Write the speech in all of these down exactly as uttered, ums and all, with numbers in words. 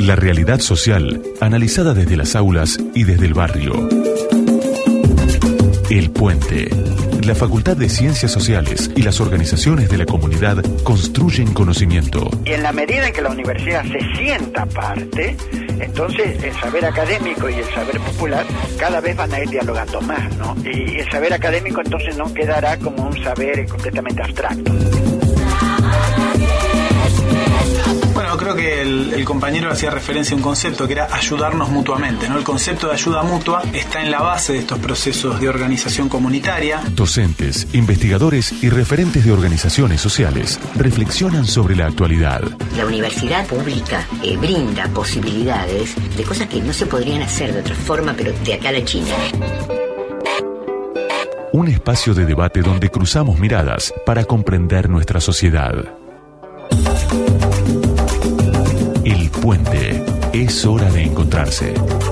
La realidad social, analizada desde las aulas y desde el barrio. El Puente. La Facultad de Ciencias Sociales y las organizaciones de la comunidad construyen conocimiento. Y en la medida en que la universidad se sienta parte, entonces el saber académico y el saber popular cada vez van a ir dialogando más, ¿no? Y el saber académico entonces no quedará como un saber completamente abstracto. Bueno, creo que el, el compañero hacía referencia a un concepto que era ayudarnos mutuamente, ¿no? El concepto de ayuda mutua está en la base de estos procesos de organización comunitaria. Docentes, investigadores y referentes de organizaciones sociales reflexionan sobre la actualidad. La universidad pública eh, brinda posibilidades de cosas que no se podrían hacer de otra forma, pero de acá a la China. Un espacio de debate donde cruzamos miradas para comprender nuestra sociedad. El Puente. Es hora de encontrarse.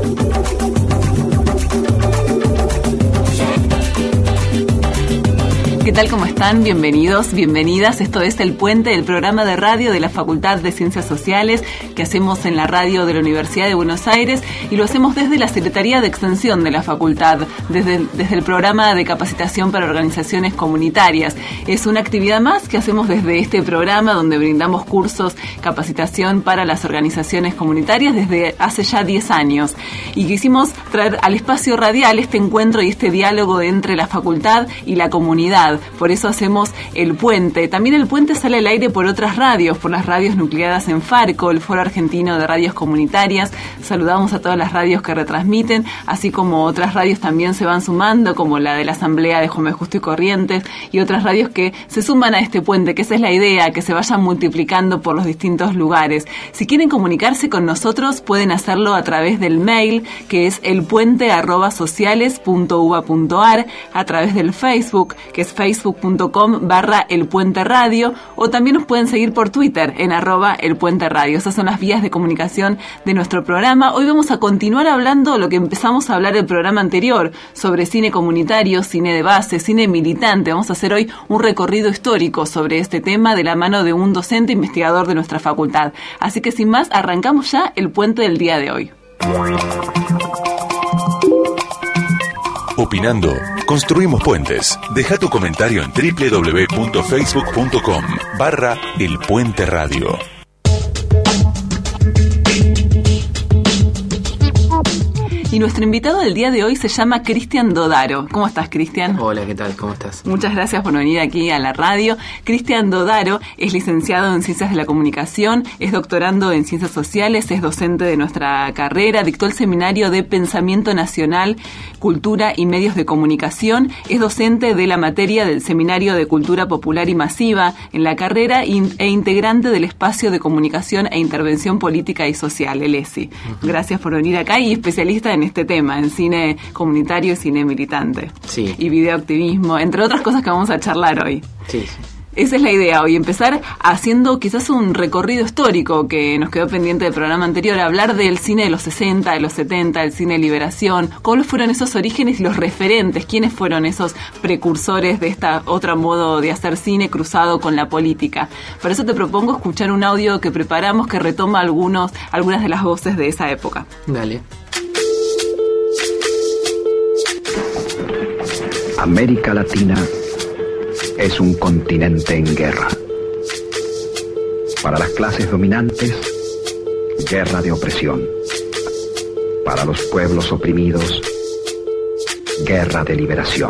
¿Qué tal? ¿Cómo están? Bienvenidos, bienvenidas. Esto es El Puente, el programa de radio de la Facultad de Ciencias Sociales que hacemos en la radio de la Universidad de Buenos Aires y lo hacemos desde la Secretaría de Extensión de la Facultad, desde, desde el programa de capacitación para organizaciones comunitarias. Es una actividad más que hacemos desde este programa donde brindamos cursos, capacitación para las organizaciones comunitarias desde hace ya diez años. Y quisimos traer al espacio radial este encuentro y este diálogo entre la facultad y la comunidad. Por eso hacemos El Puente. También El Puente sale al aire por otras radios, por las radios nucleadas en Farco, el Foro Argentino de Radios Comunitarias. Saludamos a todas las radios que retransmiten, así como otras radios también se van sumando, como la de la Asamblea de Juan B. Justo y Corrientes, y otras radios que se suman a este puente, que esa es la idea, que se vayan multiplicando por los distintos lugares. Si quieren comunicarse con nosotros, pueden hacerlo a través del mail, que es elpuente arroba sociales punto uva punto ar, a través del Facebook, que es facebook.com barra El Puente Radio, o también nos pueden seguir por Twitter en arroba El Puente Radio. Esas son las vías de comunicación de nuestro programa. Hoy vamos a continuar hablando lo que empezamos a hablar el programa anterior, sobre cine comunitario, cine de base, cine militante. Vamos a hacer hoy un recorrido histórico sobre este tema de la mano de un docente investigador de nuestra facultad. Así que sin más, arrancamos ya el puente del día de hoy. Opinando, construimos puentes. Deja tu comentario en www.facebook.com barra El Puente Radio. Y nuestro invitado del día de hoy se llama Cristian Dodaro. ¿Cómo estás, Cristian? Hola, ¿qué tal? ¿Cómo estás? Muchas gracias por venir aquí a la radio. Cristian Dodaro es licenciado en Ciencias de la Comunicación, es doctorando en Ciencias Sociales, es docente de nuestra carrera, dictó el seminario de Pensamiento Nacional, Cultura y Medios de Comunicación, es docente de la materia del Seminario de Cultura Popular y Masiva en la carrera e integrante del Espacio de Comunicación e Intervención Política y Social, el E S I. Uh-huh. Gracias por venir acá y especialista en este tema, en cine comunitario y cine militante. Sí. Y videoactivismo, entre otras cosas que vamos a charlar hoy. Sí, sí. Esa es la idea hoy, empezar haciendo quizás un recorrido histórico que nos quedó pendiente del programa anterior, hablar del cine de los sesenta, de los setenta, del cine de liberación, cuáles fueron esos orígenes y los referentes, quiénes fueron esos precursores de esta otra modo de hacer cine cruzado con la política. Por eso te propongo escuchar un audio que preparamos que retoma algunos, algunas de las voces de esa época. Dale. América Latina es un continente en guerra. Para las clases dominantes, guerra de opresión. Para los pueblos oprimidos, guerra de liberación.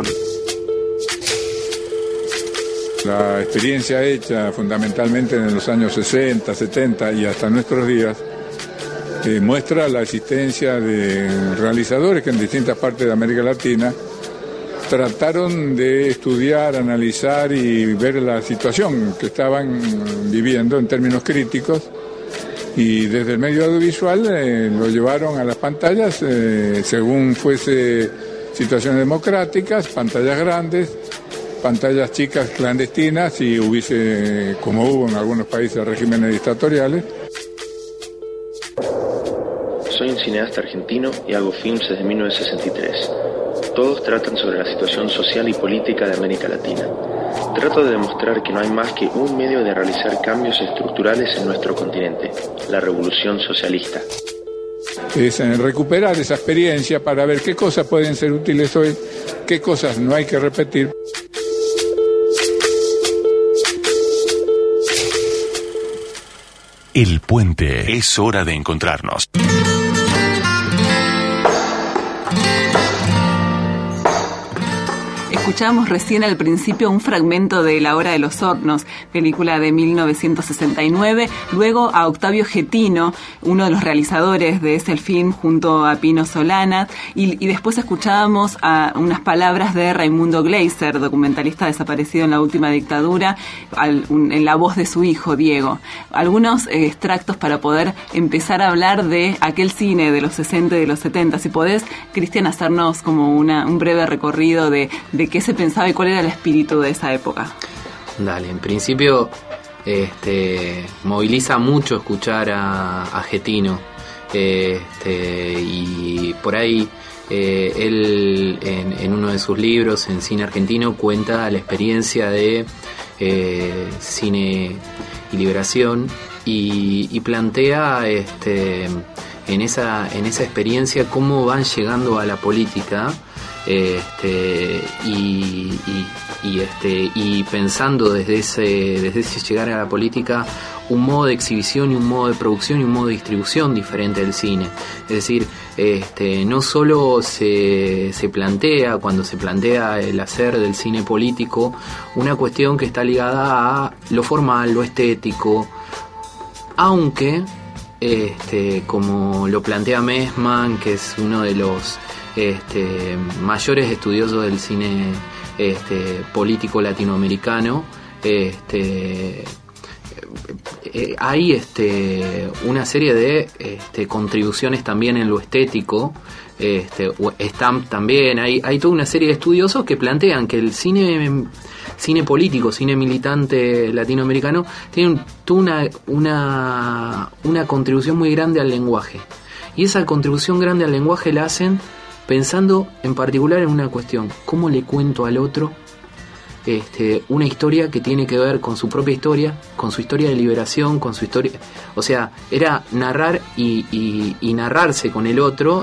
La experiencia hecha fundamentalmente en los años sesenta, setenta y hasta nuestros días eh, muestra la existencia de realizadores que en distintas partes de América Latina trataron de estudiar, analizar y ver la situación que estaban viviendo en términos críticos y desde el medio audiovisual eh, lo llevaron a las pantallas eh, según fuese situaciones democráticas, pantallas grandes, pantallas chicas clandestinas y hubiese, como hubo en algunos países, regímenes dictatoriales. Soy un cineasta argentino y hago films desde mil novecientos sesenta y tres. Todos tratan sobre la situación social y política de América Latina. Trato de demostrar que no hay más que un medio de realizar cambios estructurales en nuestro continente, la revolución socialista. Es recuperar esa experiencia para ver qué cosas pueden ser útiles hoy, qué cosas no hay que repetir. El Puente. Es hora de encontrarnos. Escuchábamos recién al principio un fragmento de La Hora de los Hornos, película de mil novecientos sesenta y nueve, luego a Octavio Getino, uno de los realizadores de ese film, junto a Pino Solanas, y, y después escuchábamos a unas palabras de Raimundo Gleiser, documentalista desaparecido en la última dictadura, al, un, en la voz de su hijo, Diego. Algunos eh, extractos para poder empezar a hablar de aquel cine de los sesenta y de los setenta. Si podés, Cristian, hacernos como una, un breve recorrido de, de qué se pensaba y cuál era el espíritu de esa época. Dale, en principio este, moviliza mucho escuchar a, a Getino, este, y por ahí eh, él en, en uno de sus libros, en Cine Argentino, cuenta la experiencia de eh, cine y liberación y, y plantea este, en, esa, en esa experiencia cómo van llegando a la política. Este, y, y, y, este, y pensando desde ese, desde ese llegar a la política un modo de exhibición y un modo de producción y un modo de distribución diferente del cine. Es decir, este, no solo se, se plantea, cuando se plantea el hacer del cine político, una cuestión que está ligada a lo formal, lo estético, aunque este, como lo plantea Messmann, que es uno de los Este, mayores estudiosos del cine este, político latinoamericano, este, eh, hay este, una serie de este, contribuciones también en lo estético. Este, Stamp también, hay, hay toda una serie de estudiosos que plantean que el cine cine político, cine militante latinoamericano tiene una, una, una contribución muy grande al lenguaje, y esa contribución grande al lenguaje la hacen pensando en particular en una cuestión: ¿cómo le cuento al otro este, una historia que tiene que ver con su propia historia, con su historia de liberación, con su historia? O sea, era narrar y, y, y narrarse con el otro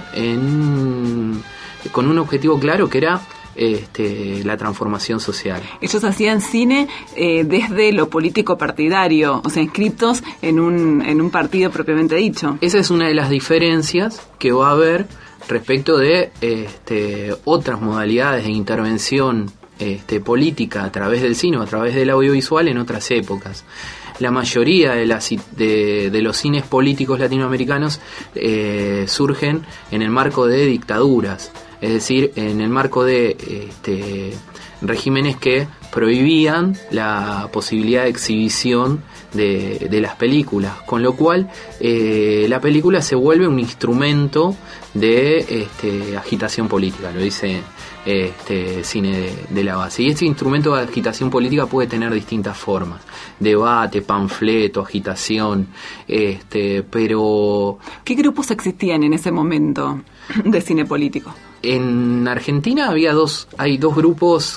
en, con un objetivo claro, que era este, la transformación social. Ellos hacían cine eh, desde lo político partidario, o sea, inscritos en un, en un partido propiamente dicho. Esa es una de las diferencias que va a haber respecto de este, otras modalidades de intervención este, política a través del cine o a través del audiovisual en otras épocas. La mayoría de, las, de, de los cines políticos latinoamericanos eh, surgen en el marco de dictaduras, es decir, en el marco de este, regímenes que prohibían la posibilidad de exhibición de, de las películas, con lo cual eh, la película se vuelve un instrumento de este, agitación política, lo dice este, Cine de, de la Base. Y este instrumento de agitación política puede tener distintas formas: debate, panfleto, agitación, este, pero... ¿Qué grupos existían en ese momento de cine político? En Argentina había dos, hay dos grupos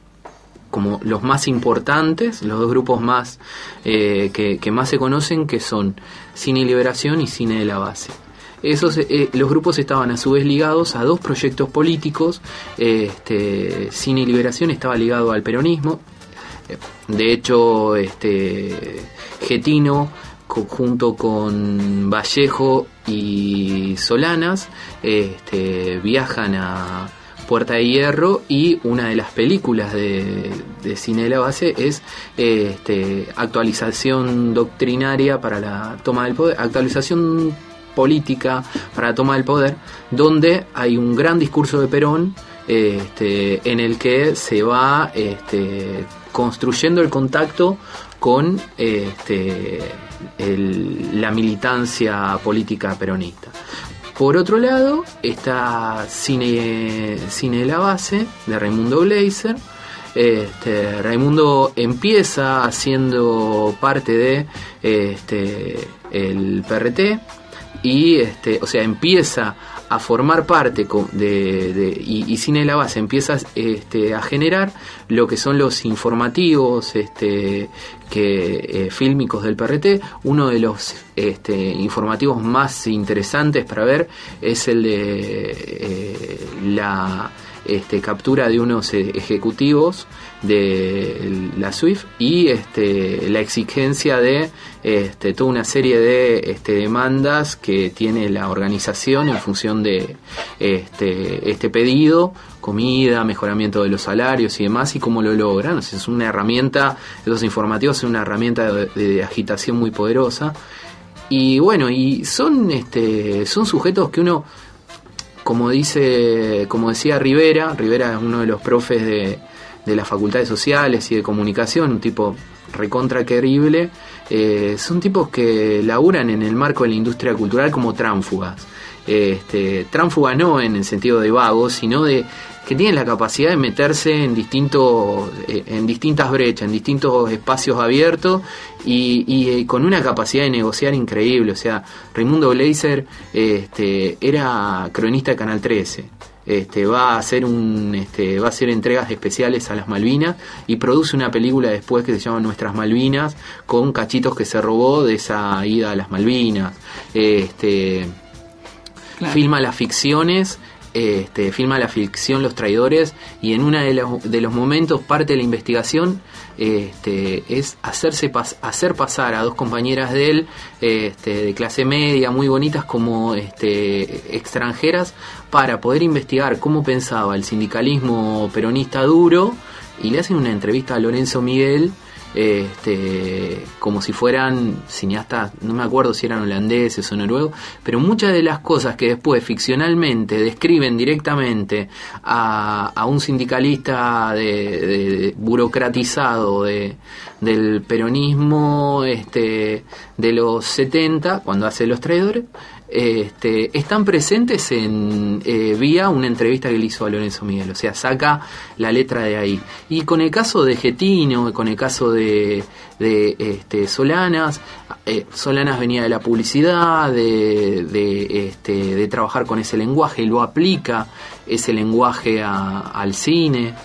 como los más importantes, los dos grupos más eh, que, que más se conocen, que son Cine y Liberación y Cine de la Base. Esos, eh, los grupos estaban a su vez ligados a dos proyectos políticos. Este, Cine y Liberación estaba ligado al peronismo. De hecho, este, Getino, junto con Vallejo y Solanas, este, viajan a Puerta de Hierro, y una de las películas de, de Cine de la Base es este, actualización doctrinaria para la toma del poder, actualización política para la toma del poder, donde hay un gran discurso de Perón este, en el que se va este, construyendo el contacto con este, el, la militancia política peronista. Por otro lado está Cine, Cine de la Base, de Raimundo Gleiser. Este, Raimundo empieza haciendo parte de este, el P R T, y este, o sea, empieza a formar parte de, de y, y Cine de la Base empieza este, a generar lo que son los informativos este, que eh, fílmicos del P R T. Uno de los este, informativos más interesantes para ver es el de eh, la este, captura de unos ejecutivos de la SWIFT y este, la exigencia de este, toda una serie de este, demandas que tiene la organización en función de este, este pedido, comida, mejoramiento de los salarios y demás, y cómo lo logran. O sea, es una herramienta, los informativos son una herramienta de, de agitación muy poderosa. Y bueno, y son este, son sujetos que uno, como dice, como decía Rivera, Rivera es uno de los profes de de las facultades sociales y de comunicación, un tipo recontra querible, eh, son tipos que laburan en el marco de la industria cultural como tránfugas. Este, tránfugas no en el sentido de vagos, sino de que tienen la capacidad de meterse en distintos, eh, en distintas brechas, en distintos espacios abiertos y, y eh, con una capacidad de negociar increíble. O sea, Raimundo Gleiser este, era cronista de Canal trece. Este, va a hacer un este, va a hacer entregas especiales a las Malvinas y produce una película después que se llama Nuestras Malvinas, con cachitos que se robó de esa ida a las Malvinas. Este, claro. Filma las ficciones, este, filma la ficción Los Traidores, y en uno de los, de los momentos parte de la investigación este, es hacerse pas, hacer pasar a dos compañeras de él este, de clase media, muy bonitas, como este, extranjeras, para poder investigar cómo pensaba el sindicalismo peronista duro, y le hacen una entrevista a Lorenzo Miguel este, como si fueran cineastas, no me acuerdo si eran holandeses o noruegos, pero muchas de las cosas que después ficcionalmente describen directamente a, a un sindicalista de, de, de burocratizado de, del peronismo este, de los setenta, cuando hace Los Traidores, Este, están presentes en eh, vía una entrevista que le hizo a Lorenzo Miguel. O sea, saca la letra de ahí. Y con el caso de Getino, con el caso de, de este, Solanas, eh, Solanas venía de la publicidad, de, de, este, de trabajar con ese lenguaje, y lo aplica ese lenguaje a, al cine.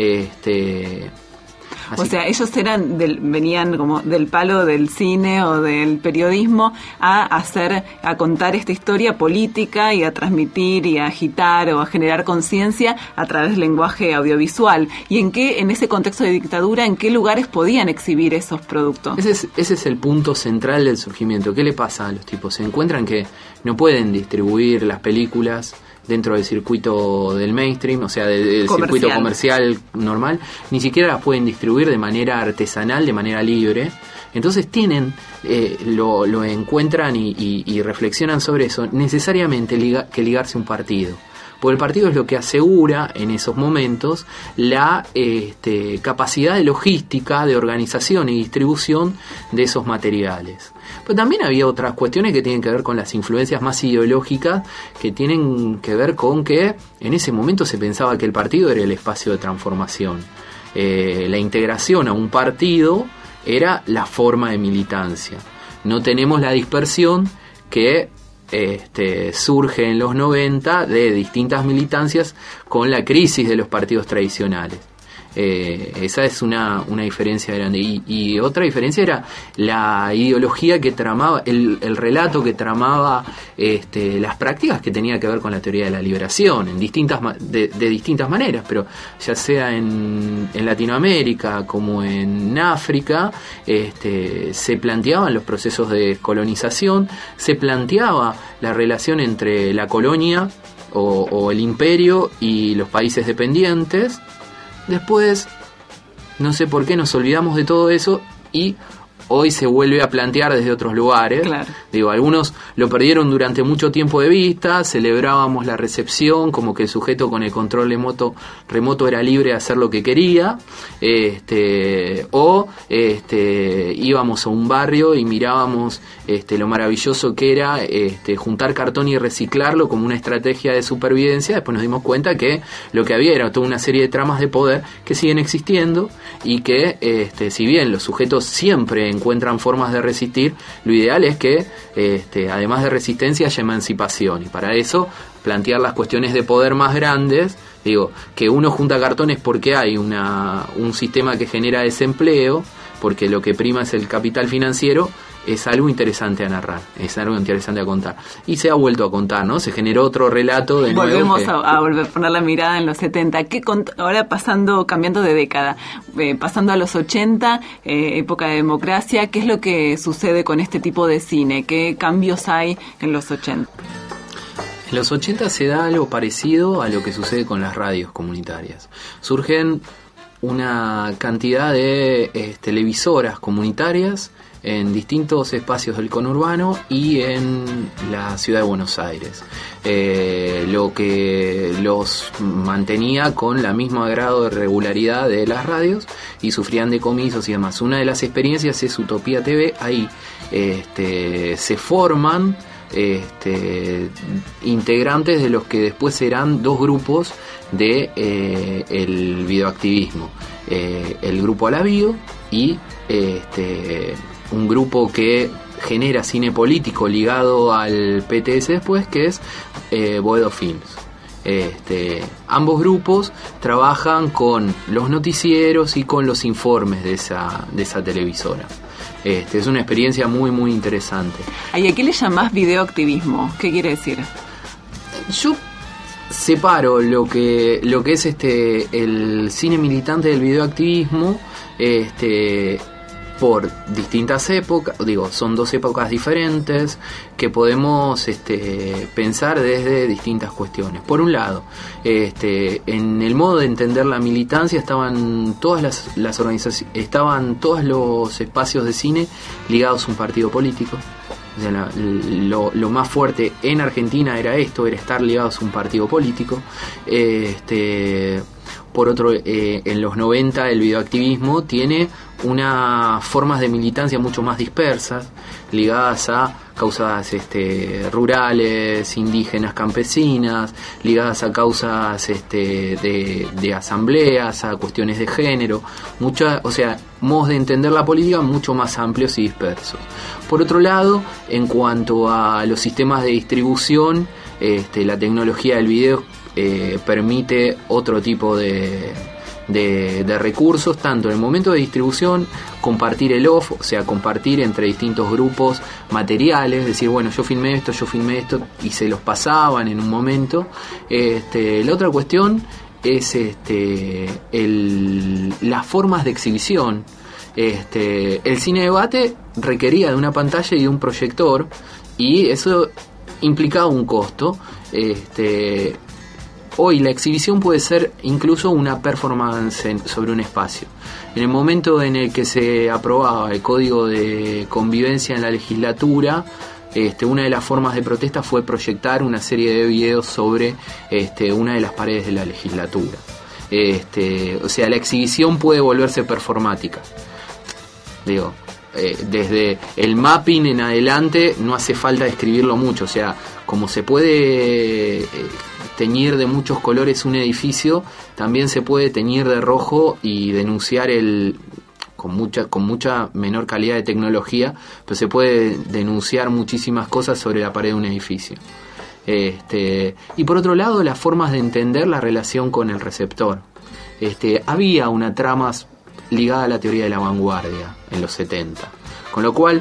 Este, Así. O sea, ellos eran del, venían como del palo del cine o del periodismo a hacer, a contar esta historia política y a transmitir y a agitar o a generar conciencia a través del lenguaje audiovisual. ¿Y en qué, en ese contexto de dictadura, en qué lugares podían exhibir esos productos? Ese es, ese es el punto central del surgimiento. ¿Qué le pasa a los tipos? Se encuentran que no pueden distribuir las películas dentro del circuito del mainstream, o sea, del, del comercial. circuito comercial normal, ni siquiera las pueden distribuir de manera artesanal, de manera libre. Entonces tienen, eh, lo, lo encuentran y, y, y reflexionan sobre eso, necesariamente liga, que ligarse a un partido. Porque el partido es lo que asegura en esos momentos la este, capacidad de logística, de organización y distribución de esos materiales. Pero también había otras cuestiones que tienen que ver con las influencias más ideológicas, que tienen que ver con que en ese momento se pensaba que el partido era el espacio de transformación. Eh, la integración a un partido era la forma de militancia. No tenemos la dispersión que Este, surge en los noventa de distintas militancias con la crisis de los partidos tradicionales. Eh, esa es una, una diferencia grande. Y, y otra diferencia era la ideología que tramaba, el, el relato que tramaba este, las prácticas que tenía que ver con la teoría de la liberación, en distintas de, de distintas maneras, pero ya sea en, en Latinoamérica como en África, este, se planteaban los procesos de colonización, se planteaba la relación entre la colonia o, o el imperio y los países dependientes. Después, no sé por qué nos olvidamos de todo eso y hoy se vuelve a plantear desde otros lugares. Claro. Digo, algunos lo perdieron durante mucho tiempo de vista, celebrábamos la recepción como que el sujeto con el control remoto, remoto era libre de hacer lo que quería, este, o este, íbamos a un barrio y mirábamos este, lo maravilloso que era este, juntar cartón y reciclarlo como una estrategia de supervivencia. Después nos dimos cuenta que lo que había era toda una serie de tramas de poder que siguen existiendo y que este, si bien los sujetos siempre encuentran formas de resistir, lo ideal es que, este, además de resistencia, haya emancipación. Y para eso, plantear las cuestiones de poder más grandes. Digo, que uno junta cartones porque hay una, un sistema que genera desempleo, porque lo que prima es el capital financiero, es algo interesante a narrar, es algo interesante a contar. Y se ha vuelto a contar, ¿no? Se generó otro relato de nuevo. Volvemos que... a, a volver a poner la mirada en los setenta. ¿Qué cont- ahora pasando, cambiando de década, eh, pasando a los ochenta, eh, época de democracia, ¿qué es lo que sucede con este tipo de cine? ¿Qué cambios hay en los ochenta? En los ochenta se da algo parecido a lo que sucede con las radios comunitarias. Surgen una cantidad de eh, televisoras comunitarias en distintos espacios del conurbano y en la ciudad de Buenos Aires, eh, lo que los mantenía con la misma grado de regularidad de las radios y sufrían decomisos y demás. Una de las experiencias es Utopía T V. Ahí este, se forman Este, integrantes de los que después serán dos grupos de eh, el videoactivismo, eh, el grupo Alavío y este, un grupo que genera cine político ligado al P T S después, que es eh, Boedo Films. Este, ambos grupos trabajan con los noticieros y con los informes de esa, de esa televisora. Este, es una experiencia muy muy interesante. ¿Y a qué le llamás videoactivismo? ¿Qué quiere decir? Yo separo lo que lo que es este el cine militante del videoactivismo este por distintas épocas, digo, son dos épocas diferentes que podemos este, pensar desde distintas cuestiones. Por un lado, este, en el modo de entender la militancia estaban todas las, las organizaciones, estaban todos los espacios de cine ligados a un partido político. O sea, la, lo, lo más fuerte en Argentina era esto, era estar ligados a un partido político. Este, por otro, eh, en los noventa el videoactivismo tiene unas formas de militancia mucho más dispersas, ligadas a causas este, rurales, indígenas, campesinas, ligadas a causas este, de, de asambleas, a cuestiones de género, mucha, o sea, modos de entender la política mucho más amplios y dispersos. Por otro lado, en cuanto a los sistemas de distribución, este, la tecnología del video eh, permite otro tipo de De, de recursos, tanto en el momento de distribución, compartir el off, o sea, compartir entre distintos grupos materiales, decir, bueno, yo filmé esto, yo filmé esto, y se los pasaban en un momento. Este, la otra cuestión es este, el, las formas de exhibición. Este, el cine debate requería de una pantalla y de un proyector, y eso implicaba un costo. Este, Hoy la exhibición puede ser incluso una performance en, sobre un espacio. En el momento en el que se aprobaba el Código de Convivencia en la legislatura, este, una de las formas de protesta fue proyectar una serie de videos sobre este, una de las paredes de la legislatura. Este, o sea, la exhibición puede volverse performática. Digo, eh, desde el mapping en adelante no hace falta describirlo mucho. O sea, como se puede... Eh, teñir de muchos colores un edificio, también se puede teñir de rojo y denunciar el con mucha con mucha menor calidad de tecnología, pero se puede denunciar muchísimas cosas sobre la pared de un edificio. Este, y por otro lado, las formas de entender la relación con el receptor. Este, había una trama ligada a la teoría de la vanguardia en los setenta, con lo cual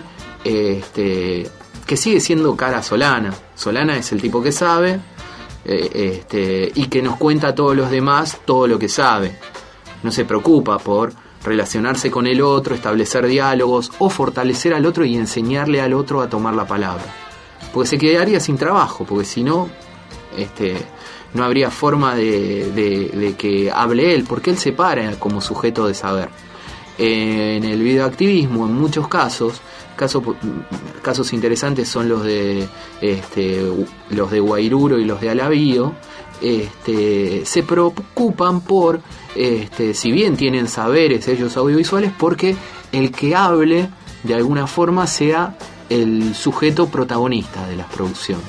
este, que sigue siendo cara Solana. Solana es el tipo que sabe, Eh, este, y que nos cuenta a todos los demás todo lo que sabe. No se preocupa por relacionarse con el otro, establecer diálogos o fortalecer al otro y enseñarle al otro a tomar la palabra, porque se quedaría sin trabajo, porque si no este, no habría forma de, de, de que hable él, porque él se para como sujeto de saber. Eh, en el videoactivismo, en muchos casos, Casos, casos interesantes son los de este, los de Guairuro y los de Alavío. Este, se preocupan por, este, si bien tienen saberes ellos audiovisuales, porque el que hable de alguna forma sea el sujeto protagonista de las producciones,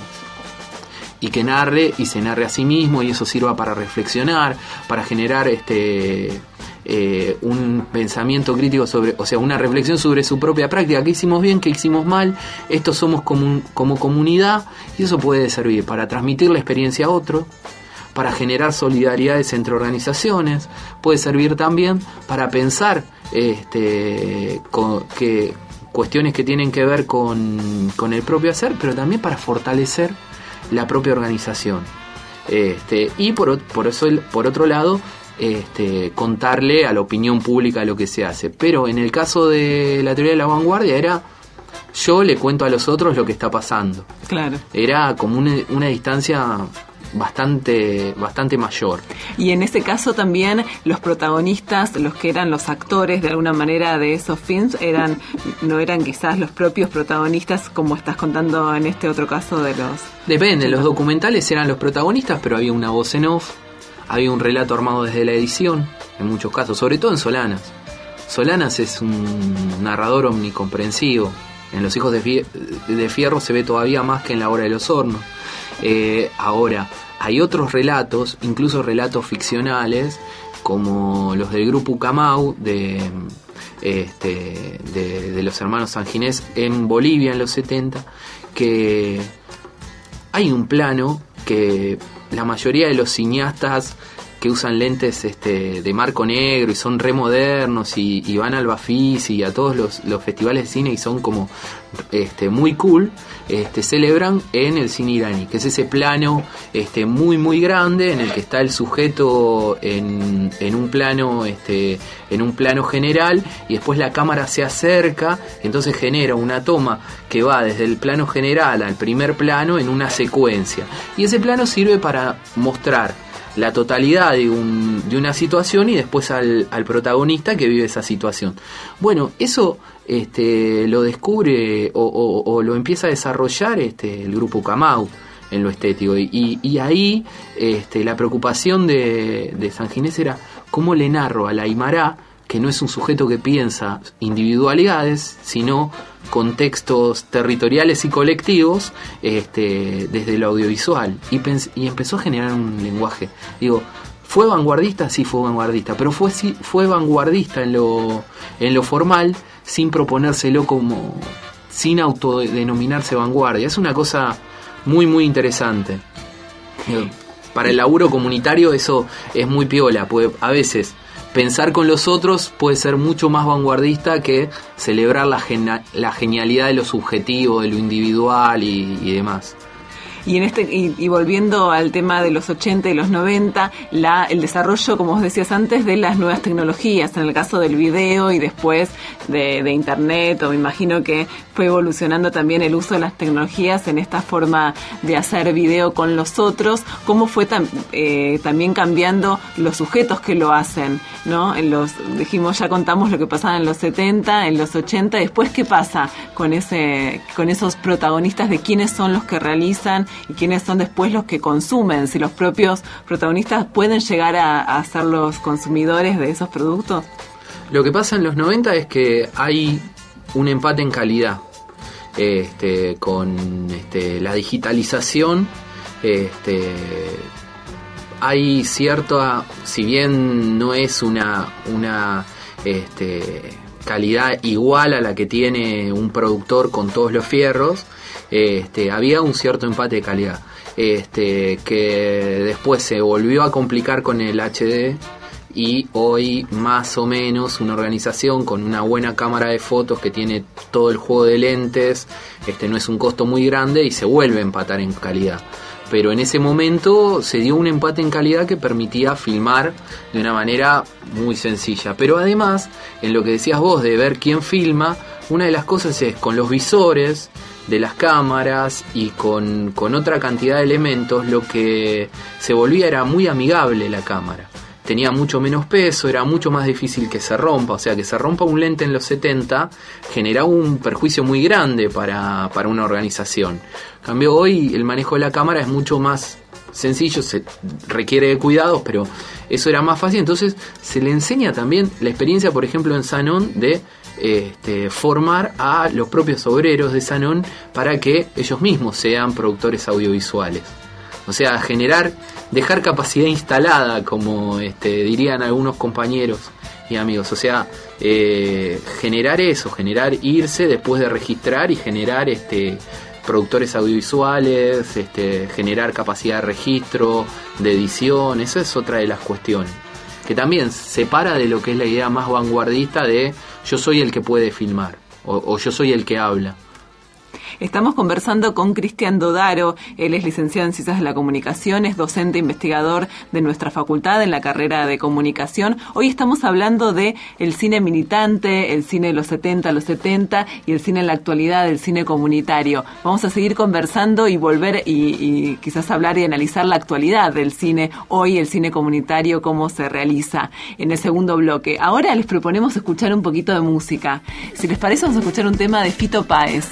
y que narre y se narre a sí mismo, y eso sirva para reflexionar, para generar este eh, un pensamiento crítico sobre, o sea, una reflexión sobre su propia práctica, qué hicimos bien, qué hicimos mal, esto somos como, como comunidad, y eso puede servir para transmitir la experiencia a otro, para generar solidaridades entre organizaciones, puede servir también para pensar este, con, que cuestiones que tienen que ver con, con el propio hacer, pero también para fortalecer la propia organización. Este, y por, por, eso, por otro lado, este, contarle a la opinión pública lo que se hace. Pero en el caso de la teoría de la vanguardia era... yo le cuento a los otros lo que está pasando. Claro. Era como una, una distancia bastante bastante mayor. Y en ese caso también los protagonistas, los que eran los actores de alguna manera de esos films, eran no eran quizás los propios protagonistas como estás contando en este otro caso de los... Depende, los documentales eran los protagonistas, pero había una voz en off, había un relato armado desde la edición, en muchos casos, sobre todo en Solanas. Solanas es un narrador omnicomprensivo. En Los Hijos de, Fie- de Fierro se ve todavía más que en La Hora de los Hornos. Eh, ahora, hay otros relatos, incluso relatos ficcionales, como los del grupo Ucamau, de, este, de, de los hermanos Sanginés en Bolivia en los setenta, que hay un plano que la mayoría de los cineastas que usan lentes este, de marco negro y son re modernos y, y van al Bafisi y a todos los, los festivales de cine y son como este, muy cool, este, celebran en el cine iraní, que es ese plano este, muy muy grande en el que está el sujeto en, en un plano este, en un plano general y después la cámara se acerca, entonces genera una toma que va desde el plano general al primer plano en una secuencia, y ese plano sirve para mostrar la totalidad de, un, de una situación y después al, al protagonista que vive esa situación. Bueno, eso este, lo descubre o, o, o lo empieza a desarrollar este, el grupo Ucamau en lo estético, y, y ahí este, la preocupación de, de Sanginés era cómo le narro a la Aymara, que no es un sujeto que piensa individualidades, sino contextos territoriales y colectivos este, desde lo audiovisual, y, pens- y empezó a generar un lenguaje. Digo, ¿fue vanguardista? Sí, fue vanguardista, pero fue, sí, fue vanguardista en lo, en lo formal, sin proponérselo como, sin autodenominarse vanguardia. Es una cosa muy muy interesante. Digo, para el laburo comunitario eso es muy piola, porque a veces pensar con los otros puede ser mucho más vanguardista que celebrar la, gena- la genialidad de lo subjetivo, de lo individual y, y demás. Y en este y, y volviendo al tema de los ochenta y los noventa, la, el desarrollo, como vos decías antes, de las nuevas tecnologías, en el caso del video y después de, de internet, o me imagino que fue evolucionando también el uso de las tecnologías en esta forma de hacer video con los otros, cómo fue tam, eh, también cambiando los sujetos que lo hacen, ¿no? En los, dijimos, ya contamos lo que pasaba en los setenta, en los ochenta, después qué pasa con ese, con esos protagonistas, de quiénes son los que realizan y quiénes son después los que consumen, si los propios protagonistas pueden llegar a, a ser los consumidores de esos productos. Lo que pasa en los noventa es que hay un empate en calidad este, con este, la digitalización. Este, hay cierta, si bien no es una, una este, calidad igual a la que tiene un productor con todos los fierros, Este, había un cierto empate de calidad este, que después se volvió a complicar con el H D, y hoy más o menos una organización con una buena cámara de fotos que tiene todo el juego de lentes este, no es un costo muy grande y se vuelve a empatar en calidad. Pero en ese momento se dio un empate en calidad que permitía filmar de una manera muy sencilla. Pero además, en lo que decías vos de ver quién filma, una de las cosas es con los visores de las cámaras y con, con otra cantidad de elementos, lo que se volvía era muy amigable la cámara. Tenía mucho menos peso, era mucho más difícil que se rompa, o sea que se rompa un lente en los setenta generaba un perjuicio muy grande para, para una organización. En cambio hoy el manejo de la cámara es mucho más sencillo, se requiere de cuidados, pero eso era más fácil. Entonces se le enseña también la experiencia, por ejemplo en Sanón, de este, formar a los propios obreros de Sanón para que ellos mismos sean productores audiovisuales. O sea, generar, dejar capacidad instalada, como este, dirían algunos compañeros y amigos. O sea, eh, generar eso, generar irse después de registrar y generar este productores audiovisuales, este, generar capacidad de registro, de edición. Eso es otra de las cuestiones que también separa de lo que es la idea más vanguardista de yo soy el que puede filmar o, o yo soy el que habla. Estamos conversando con Cristian Dodaro. Él es licenciado en Ciencias de la Comunicación, es docente investigador de nuestra facultad en la carrera de Comunicación. Hoy estamos hablando de el cine militante, el cine de los setenta, los setenta y el cine en la actualidad, el cine comunitario. Vamos a seguir conversando y volver y, y quizás hablar y analizar la actualidad del cine hoy, el cine comunitario, cómo se realiza en el segundo bloque. Ahora les proponemos escuchar un poquito de música. Si les parece, vamos a escuchar un tema de Fito Páez.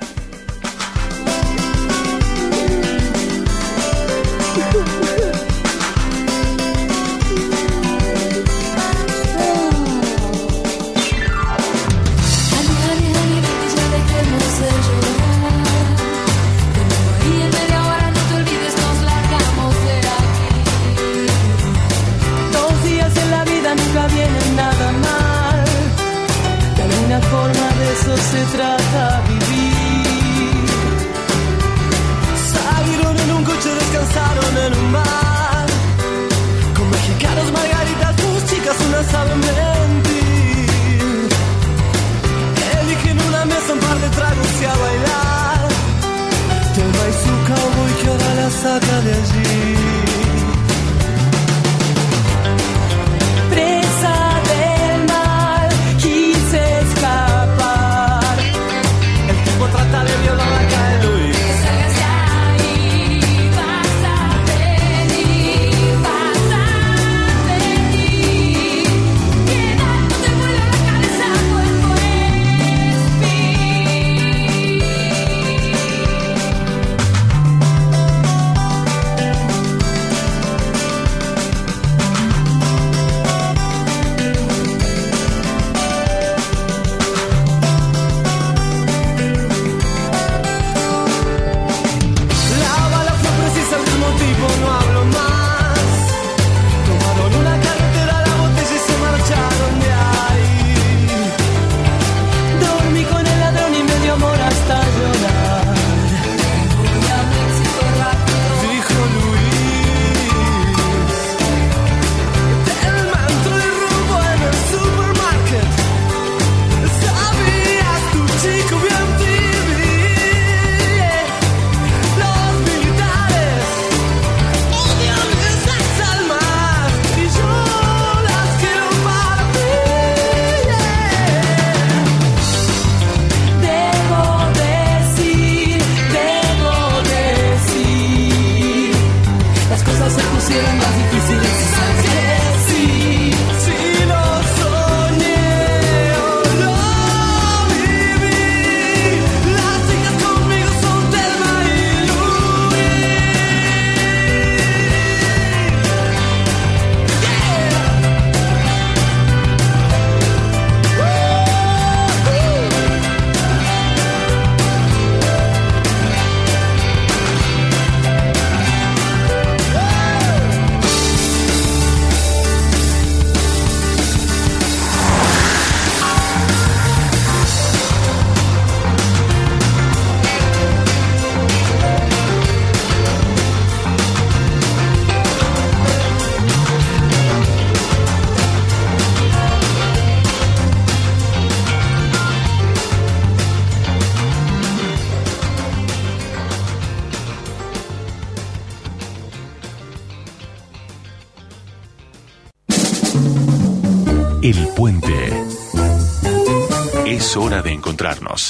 Se trata vivir. Salieron en un coche, descansaron en un bar, con mexicanos, margaritas, tus chicas, una saben mentir. Eligen una mesa, un par de tragos y a bailar. Tema y su cowboy que ahora la saca de allí. Presa del mal, quise escapar. Trata de violar la calle Luis. Que salgas de ahí, vas a venir, vas a venir. Quedándote vuelo la cabeza, cuerpo El Puente. Es hora de encontrarnos.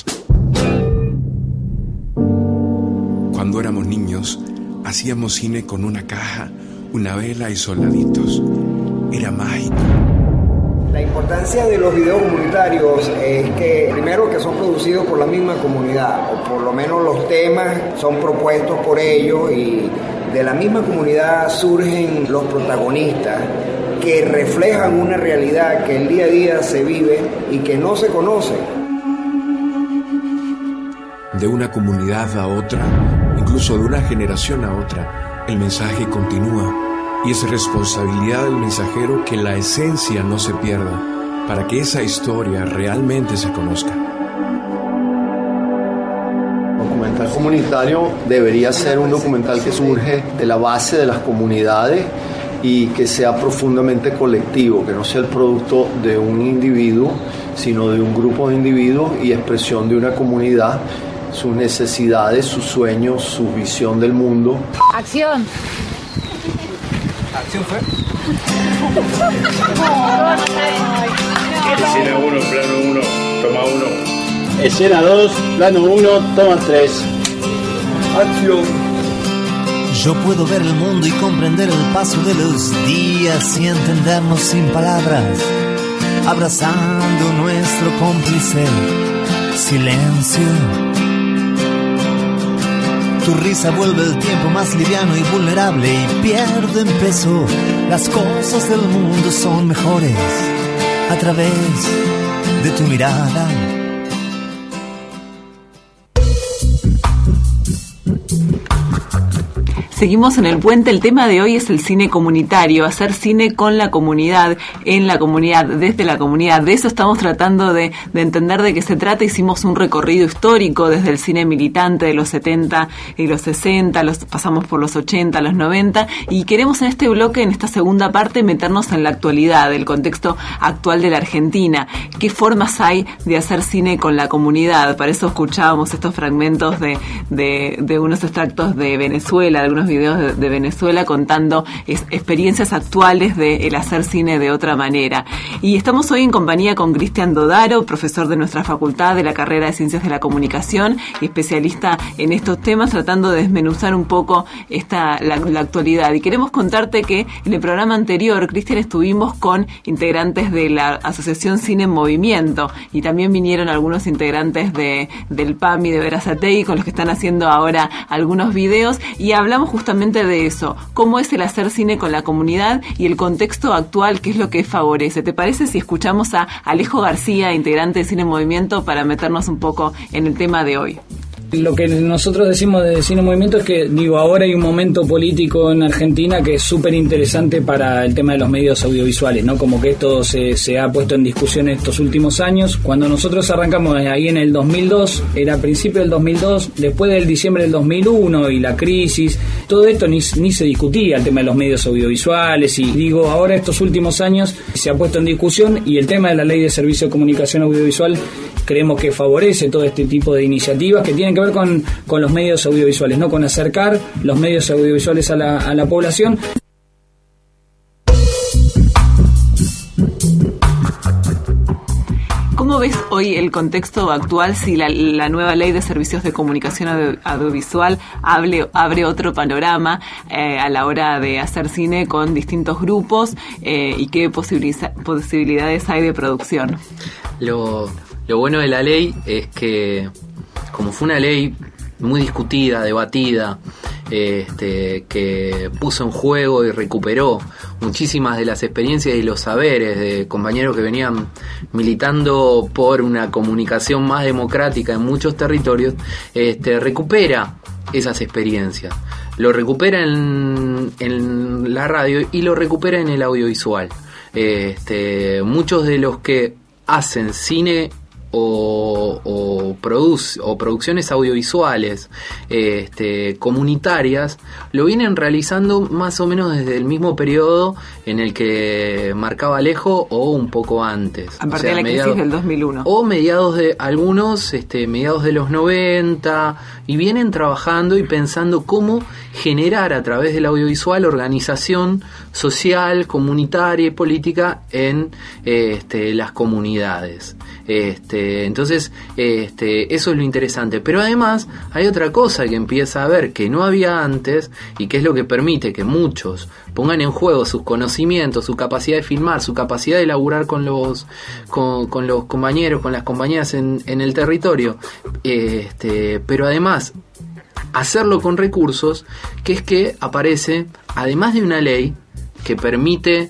Cuando éramos niños, hacíamos cine con una caja, una vela y soldaditos. Era mágico. La importancia de los videos comunitarios es que, primero, que son producidos por la misma comunidad, o por lo menos los temas son propuestos por ellos, y de la misma comunidad surgen los protagonistas que reflejan una realidad que el día a día se vive y que no se conoce. De una comunidad a otra, incluso de una generación a otra, el mensaje continúa y es responsabilidad del mensajero que la esencia no se pierda. para que esa historia realmente se conozca. Documental comunitario debería ser un documental que surge de la base de las comunidades y que sea profundamente colectivo, que no sea el producto de un individuo, sino de un grupo de individuos y expresión de una comunidad, sus necesidades, sus sueños, su visión del mundo. ¡Acción! ¿Acción fue? Escena uno, plano uno, toma uno. Escena dos, plano uno, toma tres. Acción. Yo puedo ver el mundo y comprender el paso de los días y entendernos sin palabras, abrazando nuestro cómplice silencio. Tu risa vuelve el tiempo más liviano y vulnerable y pierden peso. Las cosas del mundo son mejores a través de tu mirada. Seguimos en el puente. El tema de hoy es el cine comunitario, hacer cine con la comunidad, en la comunidad, desde la comunidad. De eso estamos tratando de, de entender de qué se trata. Hicimos un recorrido histórico desde el cine militante de los setenta y los sesenta, los, pasamos por los ochenta, los noventa, y queremos en este bloque, en esta segunda parte, meternos en la actualidad, el contexto actual de la Argentina. ¿Qué formas hay de hacer cine con la comunidad? Para eso escuchábamos estos fragmentos de, de, de unos extractos de Venezuela, de algunos videos de, de Venezuela contando es, experiencias actuales de el hacer cine de otra manera. Y estamos hoy en compañía con Cristian Dodaro, profesor de nuestra facultad de la carrera de Ciencias de la Comunicación y especialista en estos temas, tratando de desmenuzar un poco esta la, la actualidad. Y queremos contarte que en el programa anterior, Cristian, estuvimos con integrantes de la Asociación Cine en Movimiento y también vinieron algunos integrantes de del P A M I de Berazategui, con los que están haciendo ahora algunos videos, y hablamos justamente de eso, cómo es el hacer cine con la comunidad y el contexto actual, qué es lo que favorece. ¿Te parece si escuchamos a Alejo García, integrante de Cine en Movimiento, para meternos un poco en el tema de hoy? Lo que nosotros decimos de Cine en Movimiento es que, digo, ahora hay un momento político en Argentina que es súper interesante para el tema de los medios audiovisuales, ¿no? Como que esto se, se ha puesto en discusión estos últimos años. Cuando nosotros arrancamos ahí en el dos mil dos, era a principio del dos mil dos, después del diciembre del dos mil uno y la crisis, todo esto ni, ni se discutía, el tema de los medios audiovisuales, y digo, ahora estos últimos años se ha puesto en discusión, y el tema de la Ley de Servicio de Comunicación Audiovisual creemos que favorece todo este tipo de iniciativas que tienen que ver con, con los medios audiovisuales, ¿no? Con acercar los medios audiovisuales a la, a la población. ¿Cómo ves hoy el contexto actual si la, la nueva Ley de Servicios de Comunicación audio, Audiovisual abre, abre otro panorama eh, a la hora de hacer cine con distintos grupos eh, y qué posibiliza, posibilidades hay de producción? Lo, lo bueno de la ley es que, como fue una ley muy discutida, debatida, este, que puso en juego y recuperó muchísimas de las experiencias y los saberes de compañeros que venían militando por una comunicación más democrática en muchos territorios, este, recupera esas experiencias, lo recupera en, en la radio y lo recupera en el audiovisual. Este, muchos de los que hacen cine O, o, produce, o producciones audiovisuales este, comunitarias lo vienen realizando más o menos desde el mismo periodo en el que marcaba Alejo o un poco antes. A partir o sea, de la mediados, crisis del dos mil uno. O mediados de algunos, este, mediados de los noventa, y vienen trabajando y pensando cómo generar a través del audiovisual organización social, comunitaria y política en este, las comunidades. Este, entonces, este, eso es lo interesante. Pero además hay otra cosa que empieza a ver que no había antes y que es lo que permite que muchos pongan en juego sus conocimientos, su capacidad de filmar, su capacidad de laburar con los con, con los compañeros, con las compañeras en, en el territorio. Este, pero además hacerlo con recursos, que es que aparece, además de una ley que permite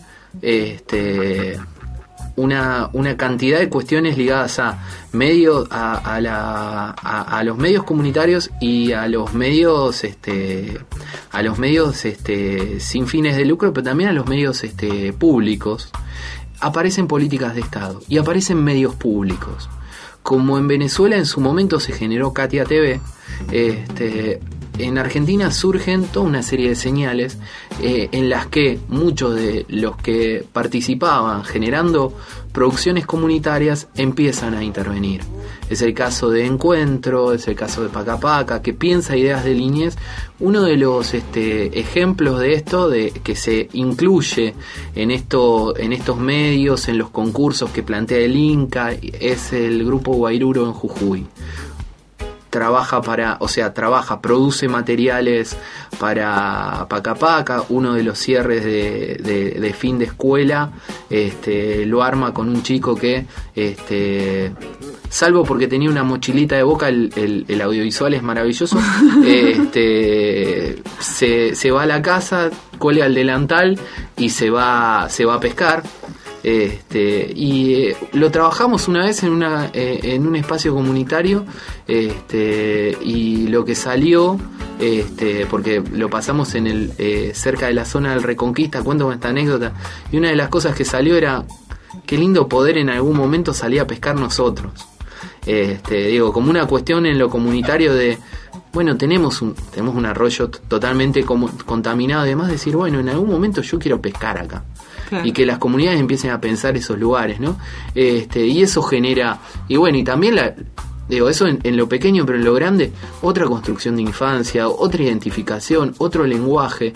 este Una, una cantidad de cuestiones ligadas a medios, a, a, la, a, a los medios comunitarios y a los medios, este, a los medios, este, sin fines de lucro, pero también a los medios, este, públicos, aparecen políticas de Estado y aparecen medios públicos. Como en Venezuela en su momento se generó Katia T V, este, en Argentina surgen toda una serie de señales eh, en las que muchos de los que participaban generando producciones comunitarias empiezan a intervenir. Es el caso de Encuentro, es el caso de Paca Paca, que piensa ideas de niñez. Uno de los este, ejemplos de esto, de que se incluye en, esto, en estos medios, en los concursos que plantea el Inca, es el grupo Guairuro en Jujuy. Trabaja para, o sea, trabaja, produce materiales para Paca Paca. Uno de los cierres de, de, de fin de escuela este, lo arma con un chico que, este, salvo porque tenía una mochilita de Boca, el, el, el audiovisual es maravilloso. este, se, se va a la casa, cuelga el delantal y se va, se va a pescar. Este, y eh, lo trabajamos una vez en una eh, en un espacio comunitario, este, y lo que salió, este, porque lo pasamos en el eh, cerca de la zona del Reconquista, cuento con esta anécdota, y una de las cosas que salió era qué lindo poder en algún momento salir a pescar nosotros. Este, digo, como una cuestión en lo comunitario de, bueno, tenemos un tenemos un arroyo t- totalmente como, contaminado, además decir, bueno, en algún momento yo quiero pescar acá. Claro. Y que las comunidades empiecen a pensar esos lugares, ¿no? Este, y eso genera, y bueno, y también la, digo, eso en, en lo pequeño, pero en lo grande, otra construcción de infancia, otra identificación, otro lenguaje,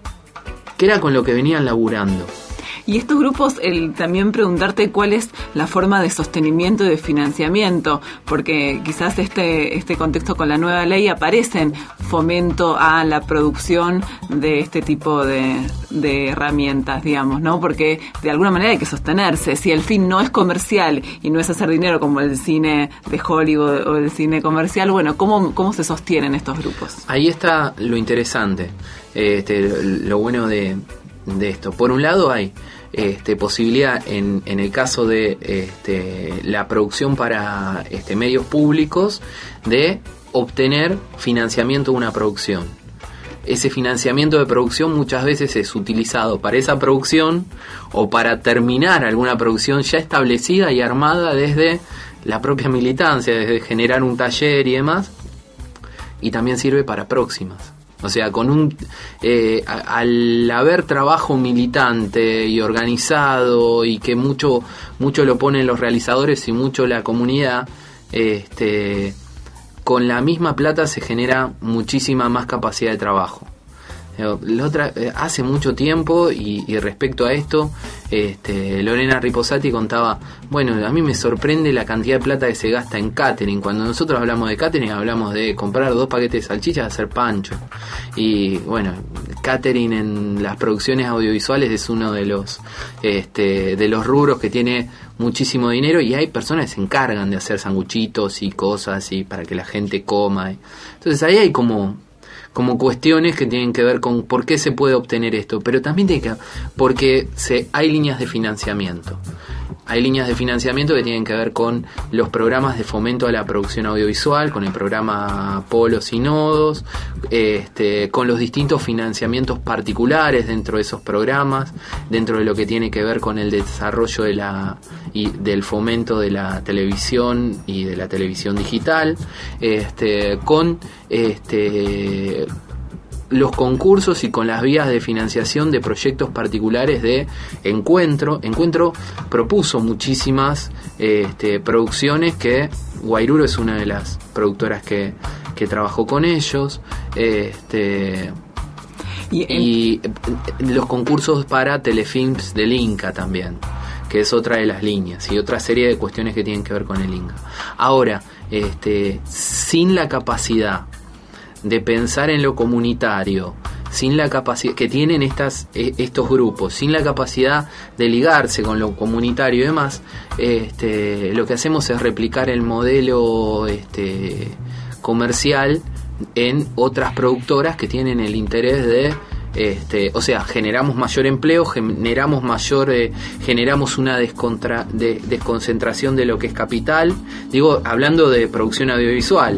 que era con lo que venían laburando. Y estos grupos, el, también preguntarte cuál es la forma de sostenimiento y de financiamiento, porque quizás este este contexto con la nueva ley aparecen fomento a la producción de este tipo de, de herramientas, digamos, ¿no? Porque de alguna manera hay que sostenerse. Si el fin no es comercial y no es hacer dinero como el cine de Hollywood o el cine comercial, bueno, ¿cómo, cómo se sostienen estos grupos? Ahí está lo interesante, este, lo bueno de, de esto. Por un lado hay Este, posibilidad en, en el caso de este, la producción para este, medios públicos de obtener financiamiento de una producción. Ese financiamiento de producción muchas veces es utilizado para esa producción o para terminar alguna producción ya establecida y armada desde la propia militancia, desde generar un taller y demás, y también sirve para próximas. O sea, con un eh, a, al haber trabajo militante y organizado y que mucho mucho lo ponen los realizadores y mucho la comunidad, este, con la misma plata se genera muchísima más capacidad de trabajo. La otra, hace mucho tiempo y, y respecto a esto, este, Lorena Riposati contaba, bueno, a mí me sorprende la cantidad de plata que se gasta en catering. Cuando nosotros hablamos de catering hablamos de comprar dos paquetes de salchichas y hacer pancho. Y bueno, catering en las producciones audiovisuales es uno de los este, de los rubros que tiene muchísimo dinero, y hay personas que se encargan de hacer sanguchitos y cosas y para que la gente coma. Entonces ahí hay como como cuestiones que tienen que ver con por qué se puede obtener esto, pero también tiene que porque se, hay líneas de financiamiento. Hay líneas de financiamiento que tienen que ver con los programas de fomento a la producción audiovisual, con el programa Polos y Nodos, este, con los distintos financiamientos particulares dentro de esos programas, dentro de lo que tiene que ver con el desarrollo de la y del fomento de la televisión y de la televisión digital, este, con este los concursos y con las vías de financiación de proyectos particulares de Encuentro. Encuentro propuso muchísimas este, producciones que Guairuro es una de las productoras que, que trabajó con ellos. Este, y, en... y los concursos para telefilms del Inca también, que es otra de las líneas, y otra serie de cuestiones que tienen que ver con el Inca. Ahora, este, sin la capacidad de pensar en lo comunitario, sin la capacidad que tienen estas estos grupos, sin la capacidad de ligarse con lo comunitario y demás, este, lo que hacemos es replicar el modelo este, comercial en otras productoras que tienen el interés de Este, o sea, generamos mayor empleo, generamos mayor, eh, generamos una descontra, de, desconcentración de lo que es capital. Digo, hablando de producción audiovisual,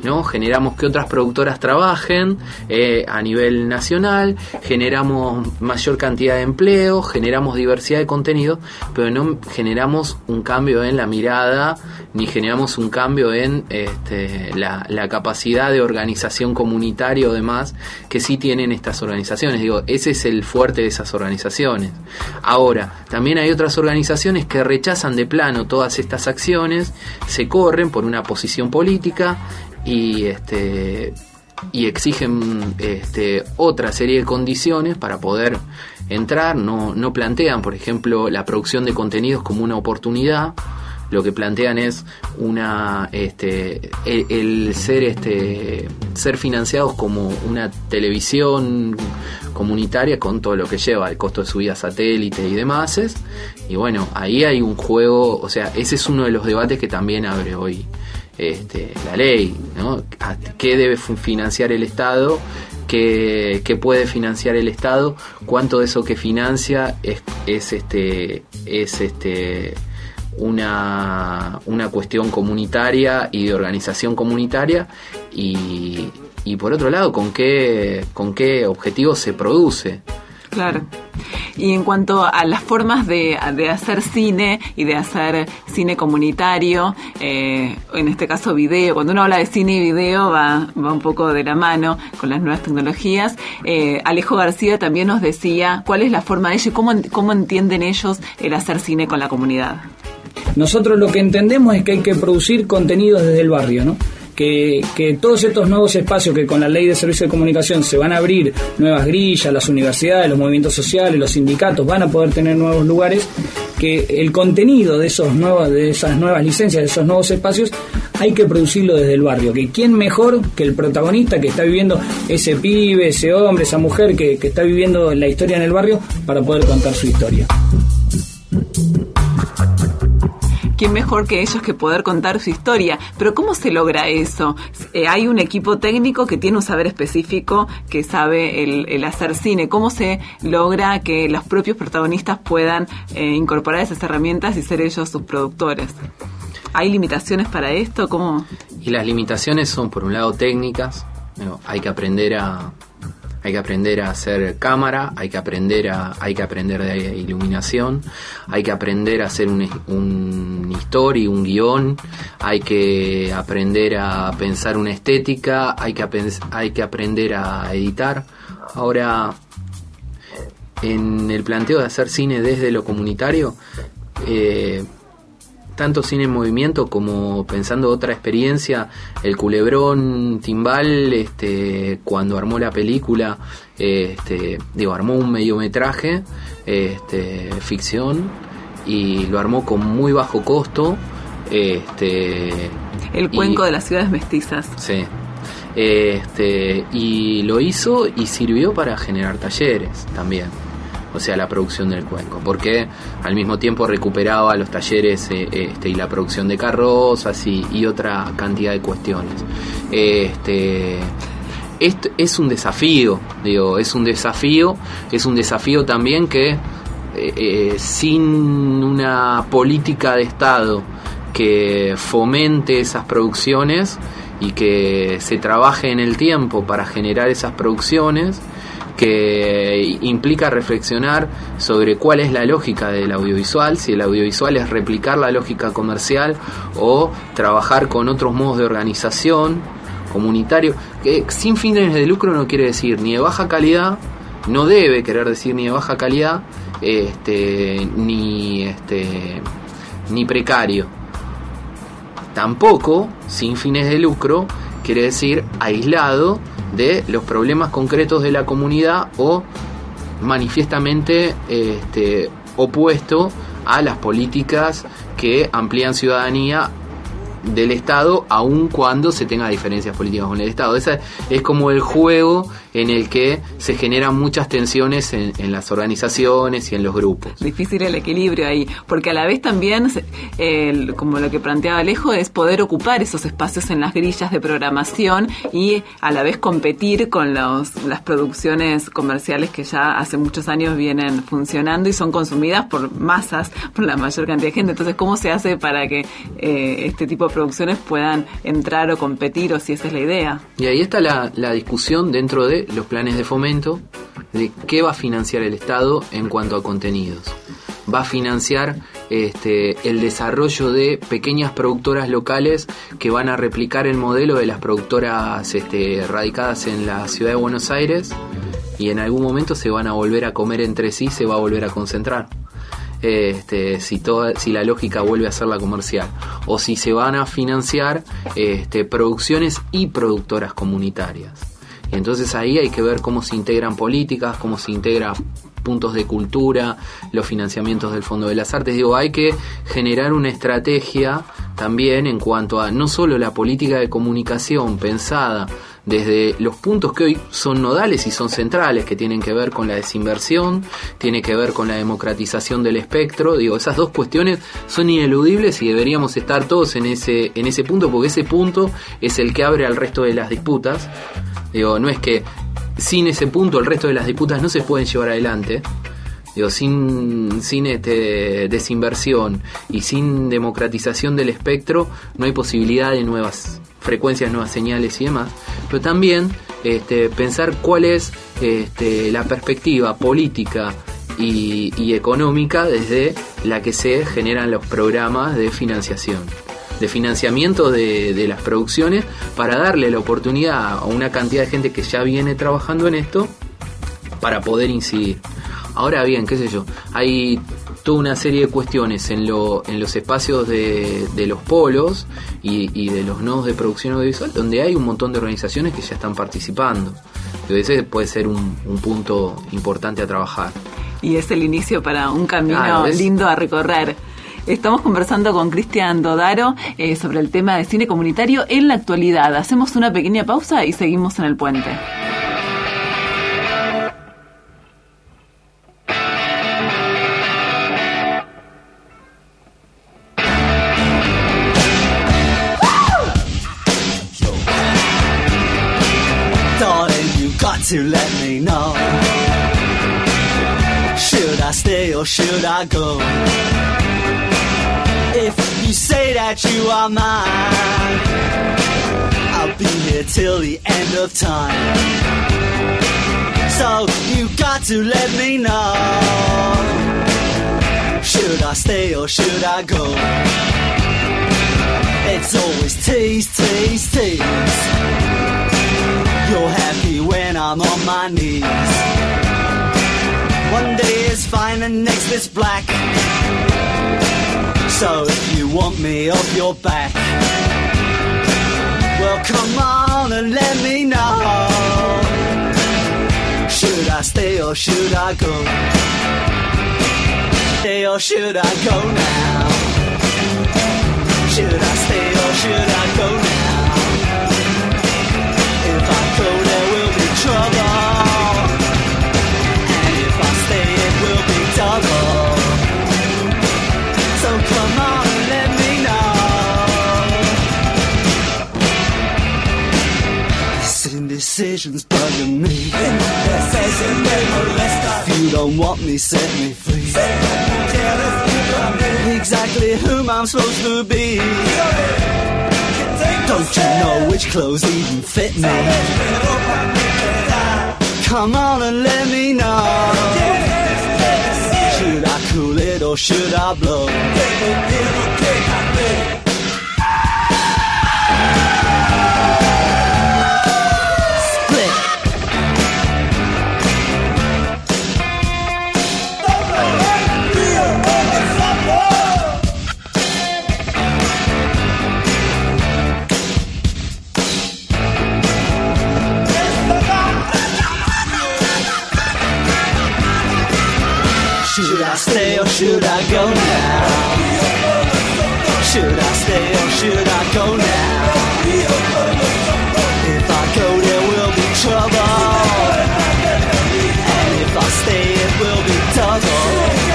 ¿no? Generamos que otras productoras trabajen eh, a nivel nacional, generamos mayor cantidad de empleo, generamos diversidad de contenido, pero no generamos un cambio en la mirada, ni generamos un cambio en este, la, la capacidad de organización comunitaria o demás que sí tienen estas organizaciones. Digo, ese es el fuerte de esas organizaciones. Ahora, también hay otras organizaciones que rechazan de plano todas estas acciones, se corren por una posición política y este y exigen este otra serie de condiciones para poder entrar. No no plantean, por ejemplo, la producción de contenidos como una oportunidad. Lo que plantean es una este el, el ser este ser financiados como una televisión comunitaria con todo lo que lleva, el costo de subida satélite y demás. Y bueno, ahí hay un juego, o sea, ese es uno de los debates que también abre hoy Este, la ley, ¿no? ¿Qué debe financiar el Estado? ¿Qué, qué puede financiar el Estado? ¿Cuánto de eso que financia es, es este es este una una cuestión comunitaria y de organización comunitaria? Y, y por otro lado, ¿con qué con qué objetivo se produce? Claro. Y en cuanto a las formas de, de hacer cine y de hacer cine comunitario, eh, en este caso video, cuando uno habla de cine y video va, va un poco de la mano con las nuevas tecnologías. Eh, Alejo García también nos decía cuál es la forma de ellos y cómo, cómo entienden ellos el hacer cine con la comunidad. Nosotros lo que entendemos es que hay que producir contenidos desde el barrio, ¿no? Que, que todos estos nuevos espacios que con la ley de servicio de comunicación se van a abrir, nuevas grillas, las universidades, los movimientos sociales, los sindicatos van a poder tener nuevos lugares, que el contenido de esos nuevos, de esas nuevas licencias, de esos nuevos espacios, hay que producirlo desde el barrio. Que quién mejor que el protagonista que está viviendo ese pibe, ese hombre, esa mujer que, que está viviendo la historia en el barrio para poder contar su historia. ¿Quién mejor que ellos que poder contar su historia? Pero ¿cómo se logra eso? Eh, hay un equipo técnico que tiene un saber específico, que sabe el, el hacer cine. ¿Cómo se logra que los propios protagonistas puedan eh, incorporar esas herramientas y ser ellos sus productores? ¿Hay limitaciones para esto? ¿Cómo? Y las limitaciones son, por un lado, técnicas. ¿No? Hay que aprender a... Hay que aprender a hacer cámara, hay que aprender a, hay que aprender de iluminación, hay que aprender a hacer un, un historia, un guión, hay que aprender a pensar una estética, hay que, hay que aprender a editar. Ahora, en el planteo de hacer cine desde lo comunitario, eh, tanto cine en movimiento como pensando otra experiencia, el Culebrón Timbal, este, cuando armó la película, este, digo, armó un mediometraje, este, ficción, y lo armó con muy bajo costo, este, el cuenco y, de las ciudades mestizas. Sí. Este, y lo hizo y sirvió para generar talleres también. O sea, la producción del cuenco, porque al mismo tiempo recuperaba los talleres eh, este, y la producción de carrozas y, y otra cantidad de cuestiones. Este, esto es un desafío, digo, es un desafío, es un desafío también que eh, eh, sin una política de Estado que fomente esas producciones y que se trabaje en el tiempo para generar esas producciones, que implica reflexionar sobre cuál es la lógica del audiovisual, si el audiovisual es replicar la lógica comercial o trabajar con otros modos de organización comunitario, que sin fines de lucro no quiere decir ni de baja calidad, no debe querer decir ni de baja calidad, este, ni este, ni precario. Tampoco sin fines de lucro quiere decir aislado de los problemas concretos de la comunidad o manifiestamente este, opuesto a las políticas que amplían ciudadanía del Estado, aun cuando se tenga diferencias políticas con el Estado. Ese es como el juego en el que se generan muchas tensiones en, en las organizaciones y en los grupos. Difícil el equilibrio ahí, porque a la vez también, eh, como lo que planteaba Alejo, es poder ocupar esos espacios en las grillas de programación y a la vez competir con los, las producciones comerciales que ya hace muchos años vienen funcionando y son consumidas por masas, por la mayor cantidad de gente. Entonces, ¿cómo se hace para que eh, este tipo de de producciones puedan entrar o competir, o si esa es la idea. Y ahí está la, la discusión dentro de los planes de fomento, de qué va a financiar el Estado en cuanto a contenidos. Va a financiar este, el desarrollo de pequeñas productoras locales que van a replicar el modelo de las productoras este, radicadas en la ciudad de Buenos Aires, y en algún momento se van a volver a comer entre sí, se va a volver a concentrar. Este, si toda, si la lógica vuelve a ser la comercial, o si se van a financiar este, producciones y productoras comunitarias. Y entonces ahí hay que ver cómo se integran políticas, cómo se integran puntos de cultura, los financiamientos del Fondo de las Artes. Digo, hay que generar una estrategia también en cuanto a no solo la política de comunicación pensada desde los puntos que hoy son nodales y son centrales, que tienen que ver con la desinversión, tiene que ver con la democratización del espectro. Digo, esas dos cuestiones son ineludibles y deberíamos estar todos en ese, en ese punto, porque ese punto es el que abre al resto de las disputas. Digo, no es que sin ese punto el resto de las disputas no se pueden llevar adelante. Digo, sin, sin este, desinversión y sin democratización del espectro no hay posibilidad de nuevas frecuencias, nuevas señales y demás. Pero también este, pensar cuál es este, la perspectiva política y, y económica desde la que se generan los programas de financiación, de financiamiento de, de las producciones, para darle la oportunidad a una cantidad de gente que ya viene trabajando en esto para poder incidir. Ahora bien, qué sé yo, hay toda una serie de cuestiones en, lo, en los espacios de, de los polos y, y de los nodos de producción audiovisual, donde hay un montón de organizaciones que ya están participando. Entonces ese puede ser un, un punto importante a trabajar. Y es el inicio para un camino Claro, es- lindo a recorrer. Estamos conversando con Cristian Dodaro eh, sobre el tema de cine comunitario en la actualidad. Hacemos una pequeña pausa y seguimos en el puente. Darling, you got to let me know. Should I stay or should I go? If you say that you are mine, I'll be here till the end of time. So you got to let me know. Should I stay or should I go? It's always tease, tease, tease. You're happy when I'm on my knees. One day is fine and next is black. So if you want me off your back, well come on and let me know. Should I stay or should I go? Stay or should I go now? Should I stay or should I go now? If I go there will be trouble, and if I stay it will be double. So come on and let me know. This indecision's bugging me. If you don't want me, set me free. Exactly whom I'm supposed to be. Don't you know which clothes even fit me? Come on and let me know. Should I cool it or should I blow? Split. Should I stay or should I go now? Should I stay or should I go now? If I go there will be trouble, and if I stay it will be double.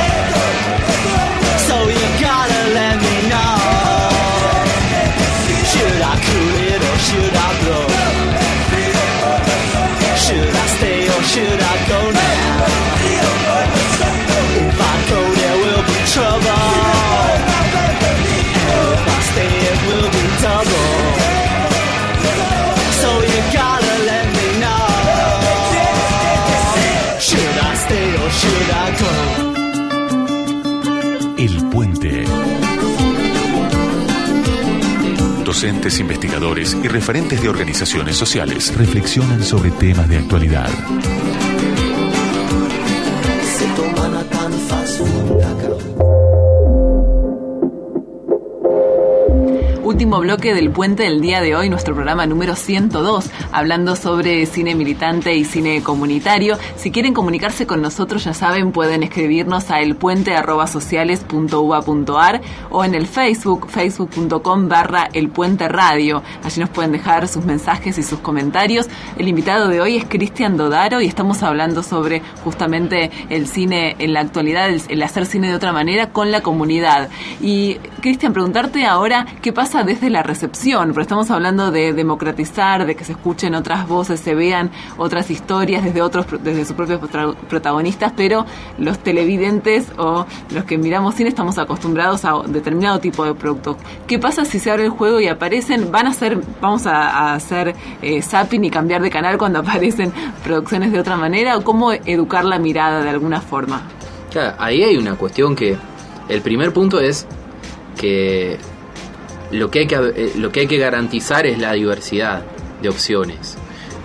So you gotta let me know. Should I cool it or should I blow? Should I stay or should I go now? If I go there will be trouble, and if I stay it will be docentes, investigadores y referentes de organizaciones sociales reflexionan sobre temas de actualidad. Último bloque del Puente del día de hoy, nuestro programa número ciento dos, hablando sobre cine militante y cine comunitario. Si quieren comunicarse con nosotros, ya saben, pueden escribirnos a elpuente arroba sociales punto u b a punto a r o en el Facebook, facebook punto com barra elpuente radio. Allí nos pueden dejar sus mensajes y sus comentarios. El invitado de hoy es Cristian Dodaro y estamos hablando sobre justamente el cine en la actualidad, el, el hacer cine de otra manera con la comunidad. Y Cristian, preguntarte ahora qué pasa desde la recepción, pero estamos hablando de democratizar, de que se escuchen otras voces, se vean otras historias desde otros, desde sus propios protagonistas, pero los televidentes o los que miramos cine estamos acostumbrados a determinado tipo de producto. ¿Qué pasa si se abre el juego y aparecen, van a hacer, vamos a, a hacer eh, zapping y cambiar de canal cuando aparecen producciones de otra manera, o cómo educar la mirada de alguna forma? Claro, ahí hay una cuestión que el primer punto es que lo que hay que lo que hay que garantizar es la diversidad de opciones.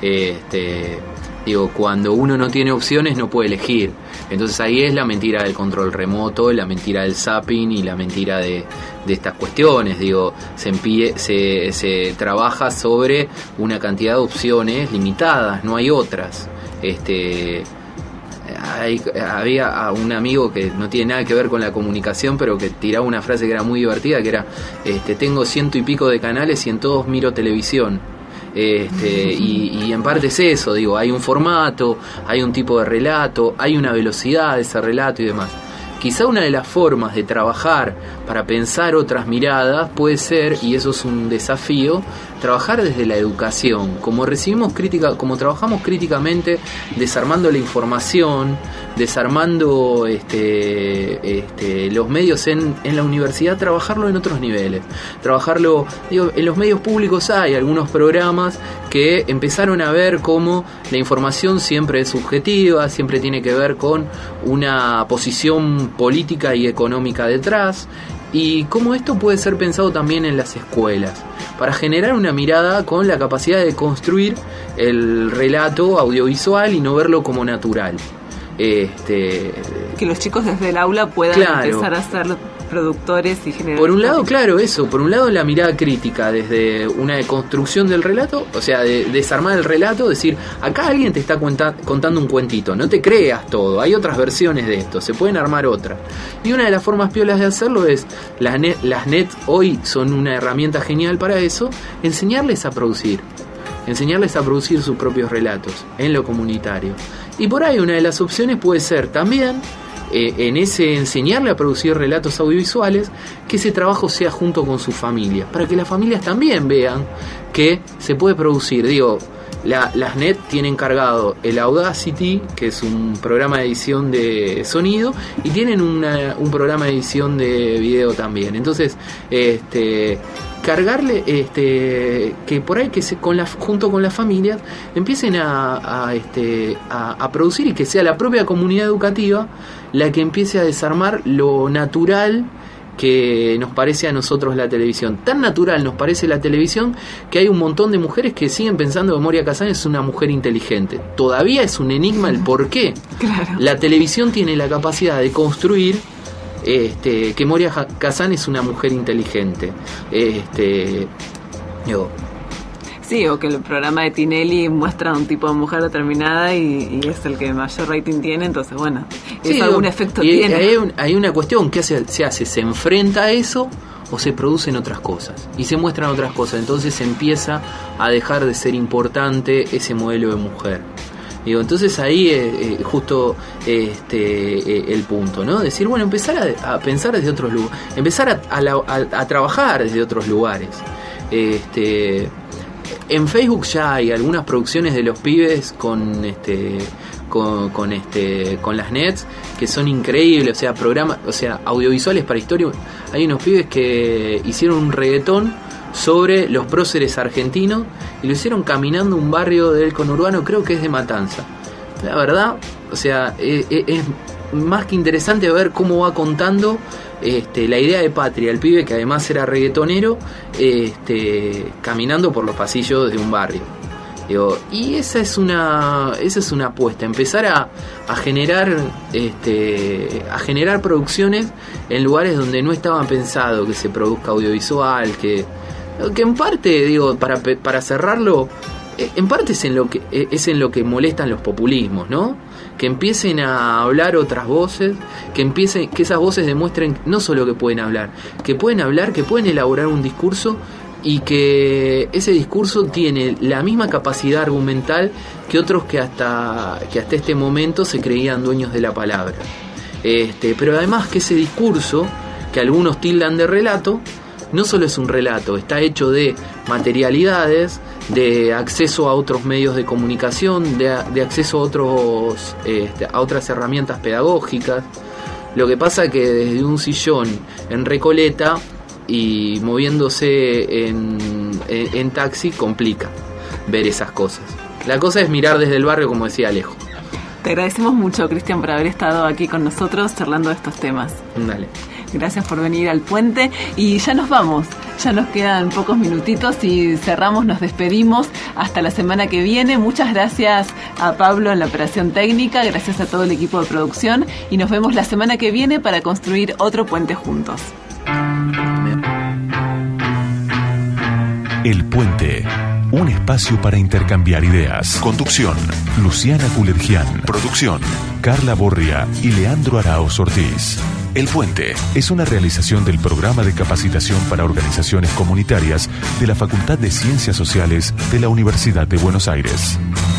Este, digo, cuando uno no tiene opciones no puede elegir. Entonces ahí es la mentira del control remoto, la mentira del zapping y la mentira de, de estas cuestiones. Digo, se, empie, se, se trabaja sobre una cantidad de opciones limitadas, no hay otras. Este, Hay, había un amigo que no tiene nada que ver con la comunicación, pero que tiraba una frase que era muy divertida, que era este, tengo ciento y pico de canales y en todos miro televisión. Este, y, y en parte es eso, digo, hay un formato, hay un tipo de relato, hay una velocidad de ese relato y demás. Quizá una de las formas de trabajar para pensar otras miradas puede ser, y eso es un desafío, trabajar desde la educación, como recibimos crítica, como trabajamos críticamente, desarmando la información, desarmando este, este, los medios en, en la universidad, trabajarlo en otros niveles, trabajarlo, digo, en los medios públicos hay algunos programas que empezaron a ver cómo la información siempre es subjetiva, siempre tiene que ver con una posición política y económica detrás, y cómo esto puede ser pensado también en las escuelas, para generar una mirada con la capacidad de construir el relato audiovisual y no verlo como natural. Este, que los chicos desde el aula puedan claro, empezar a ser productores y generar... Por un lado, claro, eso, por un lado la mirada crítica desde una deconstrucción del relato, o sea, de desarmar el relato, decir, acá alguien te está cuenta, contando un cuentito, no te creas todo, hay otras versiones de esto, se pueden armar otras. Y una de las formas piolas de hacerlo es, las net, las net hoy son una herramienta genial para eso, enseñarles a producir. Enseñarles a producir sus propios relatos en lo comunitario. Y por ahí una de las opciones puede ser también, eh, en ese enseñarle a producir relatos audiovisuales, que ese trabajo sea junto con su familia, para que las familias también vean que se puede producir. Digo, la, las net tienen cargado el Audacity, que es un programa de edición de sonido, y tienen una, un programa de edición de video también. Entonces, este... cargarle este que por ahí que se, con la, junto con las familias empiecen a, a este a, a producir, y que sea la propia comunidad educativa la que empiece a desarmar lo natural que nos parece a nosotros la televisión. Tan natural nos parece la televisión que hay un montón de mujeres que siguen pensando que Moria Kazan es una mujer inteligente. Todavía es un enigma el por qué. Claro. La televisión tiene la capacidad de construir Este, que Moria Kazan es una mujer inteligente. Este, yo. Sí, o que el programa de Tinelli muestra a un tipo de mujer determinada y, y es el que mayor rating tiene, entonces bueno, sí, eso algún efecto y tiene. Hay, un, hay una cuestión, ¿qué hace, se hace? ¿Se enfrenta a eso o se producen otras cosas? Y se muestran otras cosas, entonces se empieza a dejar de ser importante ese modelo de mujer. Digo, entonces ahí eh, eh, justo este eh, el punto, ¿no? Decir, bueno, empezar a, a pensar desde otros lugares, empezar a, a, a, a trabajar desde otros lugares. Este, en Facebook ya hay algunas producciones de los pibes con este con, con este con las nets que son increíbles, o sea, programas, o sea, audiovisuales para historia. Hay unos pibes que hicieron un reggaetón sobre los próceres argentinos y lo hicieron caminando un barrio del conurbano, creo que es de Matanza. La verdad, o sea, es, es, más que interesante ver cómo va contando este, la idea de patria, el pibe que además era reggaetonero, este, caminando por los pasillos de un barrio. Digo, y esa es una esa es una apuesta, empezar a, a generar este a generar producciones en lugares donde no estaban pensado que se produzca audiovisual, que que en parte, digo, para para cerrarlo, en parte es en lo que es en lo que molestan los populismos, ¿no? Que empiecen a hablar otras voces, que empiecen, que esas voces demuestren no solo que pueden hablar, que pueden hablar, que pueden elaborar un discurso y que ese discurso tiene la misma capacidad argumental que otros que hasta que hasta este momento se creían dueños de la palabra. Este, pero además que ese discurso, que algunos tildan de relato, no solo es un relato, está hecho de materialidades, de acceso a otros medios de comunicación, de, de acceso a otros este, a otras herramientas pedagógicas. Lo que pasa que desde un sillón en Recoleta y moviéndose en, en, en taxi complica ver esas cosas. La cosa es mirar desde el barrio, como decía Alejo. Te agradecemos mucho, Cristian, por haber estado aquí con nosotros charlando de estos temas. Dale. Gracias por venir al puente y ya nos vamos, ya nos quedan pocos minutitos y cerramos, nos despedimos hasta la semana que viene. Muchas gracias a Pablo en la operación técnica, gracias a todo el equipo de producción y nos vemos la semana que viene para construir otro puente juntos. El Puente, un espacio para intercambiar ideas. Conducción, Luciana Culergian. Producción, Carla Borria y Leandro Araoz Ortiz. El Puente es una realización del Programa de Capacitación para Organizaciones Comunitarias de la Facultad de Ciencias Sociales de la Universidad de Buenos Aires.